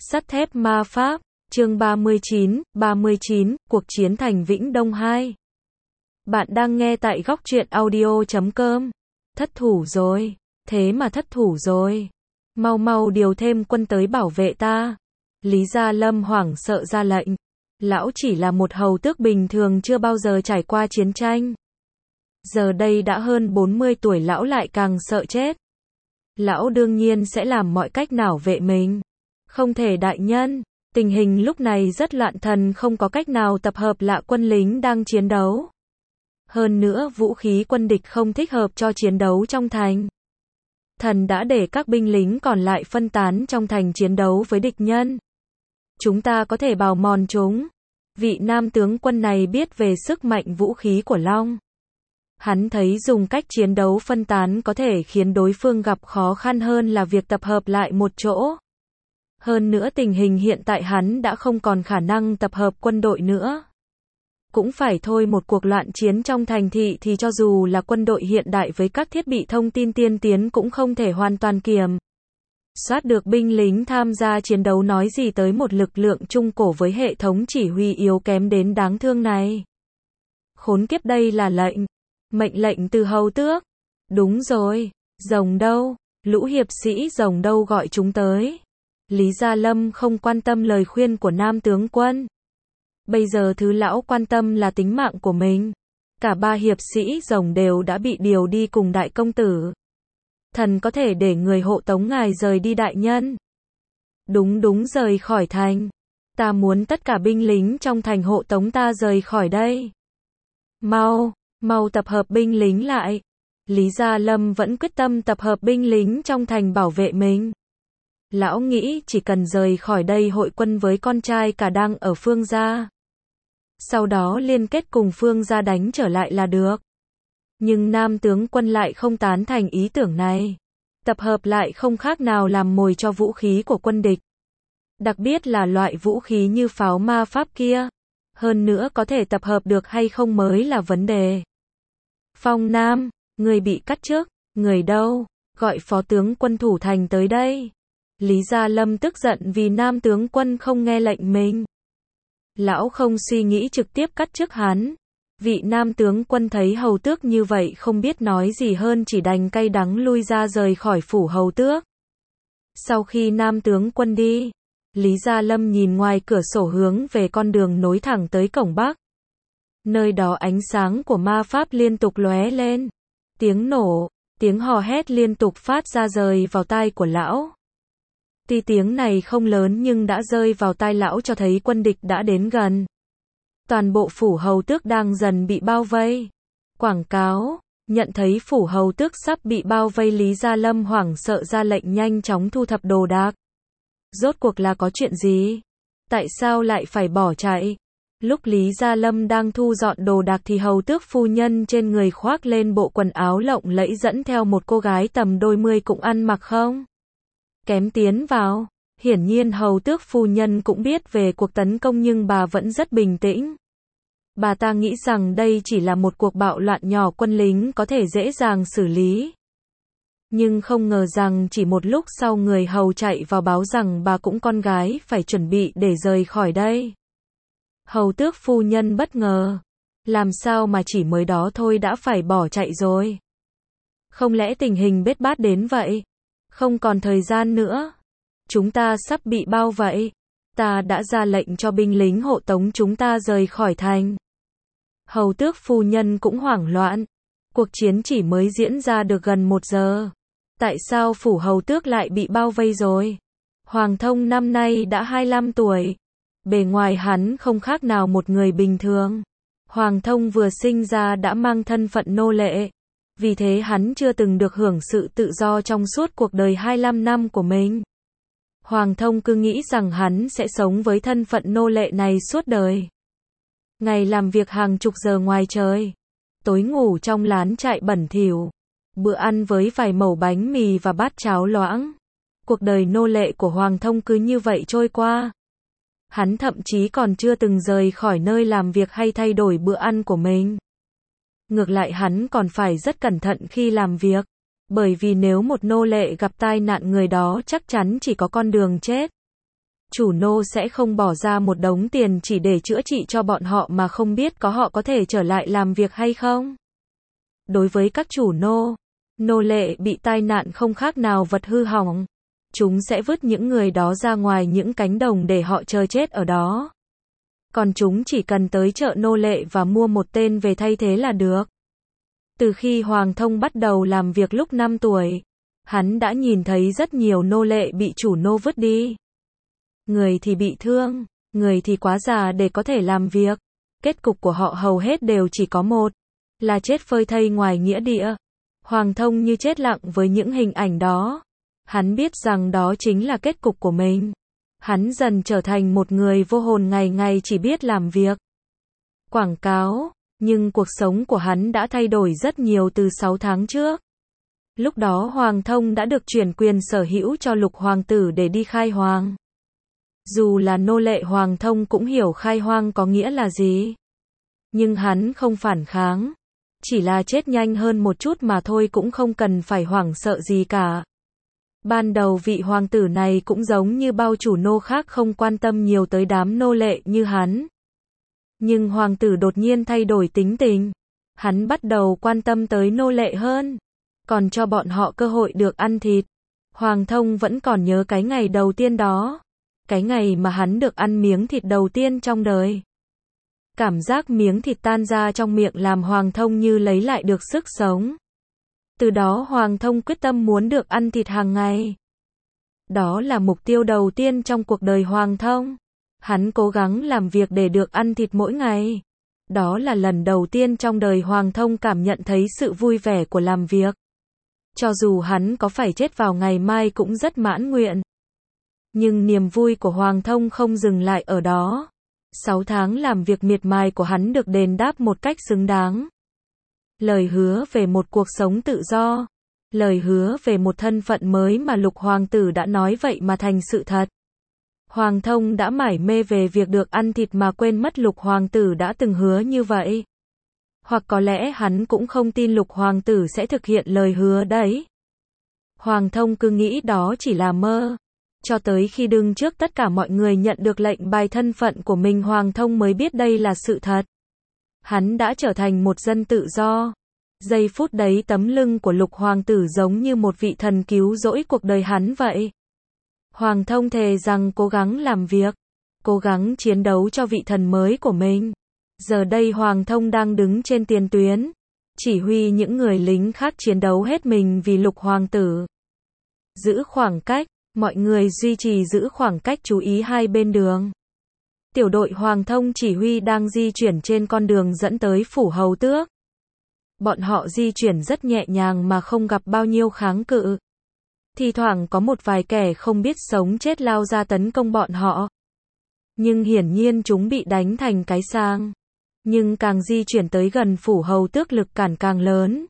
Sắt thép ma pháp, chương 39, cuộc chiến thành Vĩnh Đông 2. Bạn đang nghe tại góc truyện audio.com. Thất thủ rồi, thế mà thất thủ rồi. Mau mau điều thêm quân tới bảo vệ ta. Lý Gia Lâm hoảng sợ ra lệnh. Lão chỉ là một hầu tước bình thường chưa bao giờ trải qua chiến tranh. Giờ đây đã hơn 40 tuổi lão lại càng sợ chết. Lão đương nhiên sẽ làm mọi cách bảo vệ mình. Không thể đại nhân, tình hình lúc này rất loạn, thần không có cách nào tập hợp lại quân lính đang chiến đấu. Hơn nữa vũ khí quân địch không thích hợp cho chiến đấu trong thành. Thần đã để các binh lính còn lại phân tán trong thành chiến đấu với địch nhân. Chúng ta có thể bào mòn chúng. Vị nam tướng quân này biết về sức mạnh vũ khí của Long. Hắn thấy dùng cách chiến đấu phân tán có thể khiến đối phương gặp khó khăn hơn là việc tập hợp lại một chỗ. Hơn nữa tình hình hiện tại hắn đã không còn khả năng tập hợp quân đội nữa. Cũng phải thôi, một cuộc loạn chiến trong thành thị thì cho dù là quân đội hiện đại với các thiết bị thông tin tiên tiến cũng không thể hoàn toàn kiểm soát được binh lính tham gia chiến đấu, nói gì tới một lực lượng trung cổ với hệ thống chỉ huy yếu kém đến đáng thương này. Khốn kiếp, đây là mệnh lệnh từ hầu tước. Đúng rồi, rồng đâu? Lũ hiệp sĩ rồng đâu, gọi chúng tới. Lý Gia Lâm không quan tâm lời khuyên của nam tướng quân. Bây giờ thứ lão quan tâm là tính mạng của mình. Cả ba hiệp sĩ rồng đều đã bị điều đi cùng đại công tử. Thần có thể để người hộ tống ngài rời đi đại nhân. Đúng, rời khỏi thành. Ta muốn tất cả binh lính trong thành hộ tống ta rời khỏi đây. Mau tập hợp binh lính lại. Lý Gia Lâm vẫn quyết tâm tập hợp binh lính trong thành bảo vệ mình. Lão nghĩ chỉ cần rời khỏi đây hội quân với con trai cả đang ở Phương gia. Sau đó liên kết cùng Phương gia đánh trở lại là được. Nhưng nam tướng quân lại không tán thành ý tưởng này. Tập hợp lại không khác nào làm mồi cho vũ khí của quân địch. Đặc biệt là loại vũ khí như pháo ma pháp kia. Hơn nữa có thể tập hợp được hay không mới là vấn đề. Phong Nam, người bị cắt trước, người đâu? Gọi phó tướng quân thủ thành tới đây. Lý Gia Lâm tức giận vì nam tướng quân không nghe lệnh mình. Lão không suy nghĩ trực tiếp cắt trước hắn. Vị nam tướng quân thấy hầu tước như vậy không biết nói gì hơn, chỉ đành cay đắng lui ra rời khỏi phủ hầu tước. Sau khi nam tướng quân đi, Lý Gia Lâm nhìn ngoài cửa sổ hướng về con đường nối thẳng tới cổng Bắc. Nơi đó ánh sáng của ma pháp liên tục lóe lên. Tiếng nổ, tiếng hò hét liên tục phát ra rời vào tai của lão. Tuy tiếng này không lớn nhưng đã rơi vào tai lão cho thấy quân địch đã đến gần. Toàn bộ phủ hầu tước đang dần bị bao vây. Quảng cáo, nhận thấy phủ hầu tước sắp bị bao vây, Lý Gia Lâm hoảng sợ ra lệnh nhanh chóng thu thập đồ đạc. Rốt cuộc là có chuyện gì? Tại sao lại phải bỏ chạy? Lúc Lý Gia Lâm đang thu dọn đồ đạc thì hầu tước phu nhân trên người khoác lên bộ quần áo lộng lẫy dẫn theo một cô gái tầm đôi mươi cũng ăn mặc không kém tiến vào. Hiển nhiên hầu tước phu nhân cũng biết về cuộc tấn công nhưng bà vẫn rất bình tĩnh. Bà ta nghĩ rằng đây chỉ là một cuộc bạo loạn nhỏ, quân lính có thể dễ dàng xử lý. Nhưng không ngờ rằng chỉ một lúc sau người hầu chạy vào báo rằng bà cũng con gái phải chuẩn bị để rời khỏi đây. Hầu tước phu nhân bất ngờ. Làm sao mà chỉ mới đó thôi đã phải bỏ chạy rồi? Không lẽ tình hình bết bát đến vậy? Không còn thời gian nữa. Chúng ta sắp bị bao vây. Ta đã ra lệnh cho binh lính hộ tống chúng ta rời khỏi thành. Hầu tước phu nhân cũng hoảng loạn. Cuộc chiến chỉ mới diễn ra được gần 1 giờ. Tại sao phủ hầu tước lại bị bao vây rồi? Hoàng Thông năm nay đã 25 tuổi. Bề ngoài hắn không khác nào một người bình thường. Hoàng Thông vừa sinh ra đã mang thân phận nô lệ. Vì thế hắn chưa từng được hưởng sự tự do trong suốt cuộc đời 25 năm của mình. Hoàng Thông cứ nghĩ rằng hắn sẽ sống với thân phận nô lệ này suốt đời. Ngày làm việc hàng chục giờ ngoài trời. Tối ngủ trong lán trại bẩn thỉu. Bữa ăn với vài mẩu bánh mì và bát cháo loãng. Cuộc đời nô lệ của Hoàng Thông cứ như vậy trôi qua. Hắn thậm chí còn chưa từng rời khỏi nơi làm việc hay thay đổi bữa ăn của mình. Ngược lại hắn còn phải rất cẩn thận khi làm việc. Bởi vì nếu một nô lệ gặp tai nạn, người đó chắc chắn chỉ có con đường chết. chủ nô sẽ không bỏ ra một đống tiền chỉ để chữa trị cho bọn họ mà không biết họ có thể trở lại làm việc hay không. Đối với các chủ nô lệ bị tai nạn không khác nào vật hư hỏng. Chúng sẽ vứt những người đó ra ngoài những cánh đồng để họ chờ chết ở đó. Còn chúng chỉ cần tới chợ nô lệ và mua một tên về thay thế là được. Từ khi Hoàng Thông bắt đầu làm việc lúc 5 tuổi, hắn đã nhìn thấy rất nhiều nô lệ bị chủ nô vứt đi. Người thì bị thương, người thì quá già để có thể làm việc. Kết cục của họ hầu hết đều chỉ có một, là chết phơi thây ngoài nghĩa địa. Hoàng Thông như chết lặng với những hình ảnh đó. Hắn biết rằng đó chính là kết cục của mình. Hắn dần trở thành một người vô hồn ngày ngày chỉ biết làm việc. Quảng cáo, nhưng cuộc sống của hắn đã thay đổi rất nhiều từ 6 tháng trước. Lúc đó Hoàng Thông đã được chuyển quyền sở hữu cho Lục Hoàng tử để đi khai hoang. Dù là nô lệ Hoàng Thông cũng hiểu khai hoang có nghĩa là gì. Nhưng hắn không phản kháng. Chỉ là chết nhanh hơn một chút mà thôi cũng không cần phải hoảng sợ gì cả. Ban đầu vị hoàng tử này cũng giống như bao chủ nô khác không quan tâm nhiều tới đám nô lệ như hắn. Nhưng hoàng tử đột nhiên thay đổi tính tình. Hắn bắt đầu quan tâm tới nô lệ hơn. Còn cho bọn họ cơ hội được ăn thịt. Hoàng Thông vẫn còn nhớ cái ngày đầu tiên đó. Cái ngày mà hắn được ăn miếng thịt đầu tiên trong đời. Cảm giác miếng thịt tan ra trong miệng làm Hoàng Thông như lấy lại được sức sống. Từ đó Hoàng Thông quyết tâm muốn được ăn thịt hàng ngày. Đó là mục tiêu đầu tiên trong cuộc đời Hoàng Thông. Hắn cố gắng làm việc để được ăn thịt mỗi ngày. Đó là lần đầu tiên trong đời Hoàng Thông cảm nhận thấy sự vui vẻ của làm việc. Cho dù hắn có phải chết vào ngày mai cũng rất mãn nguyện. Nhưng niềm vui của Hoàng Thông không dừng lại ở đó. 6 tháng làm việc miệt mài của hắn được đền đáp một cách xứng đáng. Lời hứa về một cuộc sống tự do. Lời hứa về một thân phận mới mà Lục Hoàng tử đã nói vậy mà thành sự thật. Hoàng Thông đã mải mê về việc được ăn thịt mà quên mất Lục Hoàng tử đã từng hứa như vậy. Hoặc có lẽ hắn cũng không tin Lục Hoàng tử sẽ thực hiện lời hứa đấy. Hoàng Thông cứ nghĩ đó chỉ là mơ. Cho tới khi đứng trước tất cả mọi người nhận được lệnh bài thân phận của mình Hoàng Thông mới biết đây là sự thật. Hắn đã trở thành một dân tự do. Giây phút đấy tấm lưng của Lục Hoàng tử giống như một vị thần cứu rỗi cuộc đời hắn vậy. Hoàng Thông thề rằng cố gắng làm việc, cố gắng chiến đấu cho vị thần mới của mình. Giờ đây Hoàng Thông đang đứng trên tiền tuyến, chỉ huy những người lính khác chiến đấu hết mình vì Lục Hoàng tử. Giữ khoảng cách, mọi người duy trì giữ khoảng cách chú ý hai bên đường. Tiểu đội Hoàng Thông chỉ huy đang di chuyển trên con đường dẫn tới phủ hầu tước. Bọn họ di chuyển rất nhẹ nhàng mà không gặp bao nhiêu kháng cự. Thì thoảng có một vài kẻ không biết sống chết lao ra tấn công bọn họ. Nhưng hiển nhiên chúng bị đánh thành cái sang. Nhưng càng di chuyển tới gần phủ hầu tước lực cản càng lớn.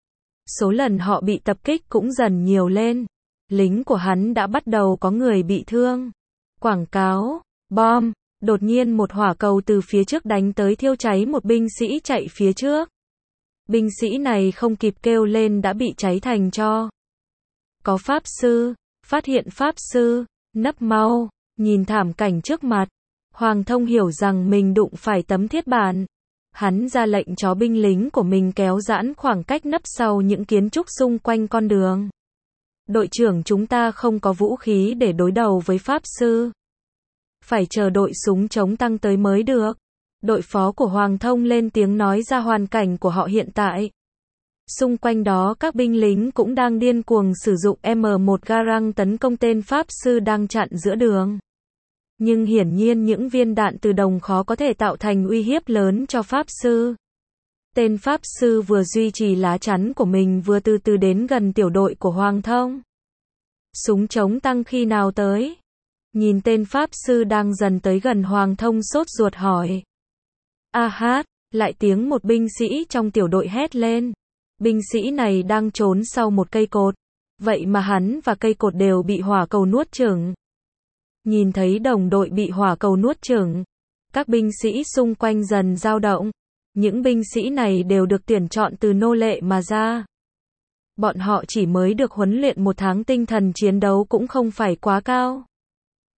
Số lần họ bị tập kích cũng dần nhiều lên. Lính của hắn đã bắt đầu có người bị thương. Quảng cáo, bom, đột nhiên một hỏa cầu từ phía trước đánh tới thiêu cháy một binh sĩ chạy phía trước. Binh sĩ này không kịp kêu lên đã bị cháy thành tro. Có pháp sư, phát hiện pháp sư, nấp mau, nhìn thảm cảnh trước mặt. Hoàng Thông hiểu rằng mình đụng phải tấm thiết bản. Hắn ra lệnh cho binh lính của mình kéo giãn khoảng cách nấp sau những kiến trúc xung quanh con đường. Đội trưởng chúng ta không có vũ khí để đối đầu với pháp sư. Phải chờ đội súng chống tăng tới mới được. Đội phó của Hoàng Thông lên tiếng nói ra hoàn cảnh của họ hiện tại. Xung quanh đó các binh lính cũng đang điên cuồng sử dụng M1 Garand tấn công tên pháp sư đang chặn giữa đường. Nhưng hiển nhiên những viên đạn từ đồng khó có thể tạo thành uy hiếp lớn cho pháp sư. Tên pháp sư vừa duy trì lá chắn của mình vừa từ từ đến gần tiểu đội của Hoàng Thông. Súng chống tăng khi nào tới? Nhìn tên pháp sư đang dần tới gần Hoàng Thông sốt ruột hỏi. A hát, lại tiếng một binh sĩ trong tiểu đội hét lên. Binh sĩ này đang trốn sau một cây cột. Vậy mà hắn và cây cột đều bị hỏa cầu nuốt chửng. Nhìn thấy đồng đội bị hỏa cầu nuốt chửng, các binh sĩ xung quanh dần dao động. Những binh sĩ này đều được tuyển chọn từ nô lệ mà ra. Bọn họ chỉ mới được huấn luyện 1 tháng tinh thần chiến đấu cũng không phải quá cao.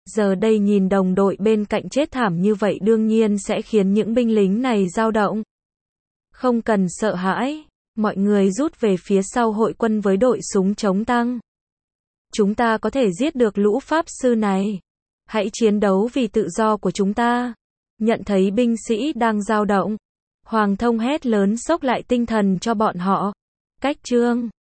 Giờ đây nhìn đồng đội bên cạnh chết thảm như vậy đương nhiên sẽ khiến những binh lính này dao động. Không cần sợ hãi, mọi người rút về phía sau hội quân với đội súng chống tăng. Chúng ta có thể giết được lũ pháp sư này. Hãy chiến đấu vì tự do của chúng ta. Nhận thấy binh sĩ đang dao động, Hoàng Thông hét lớn xốc lại tinh thần cho bọn họ. Cách chương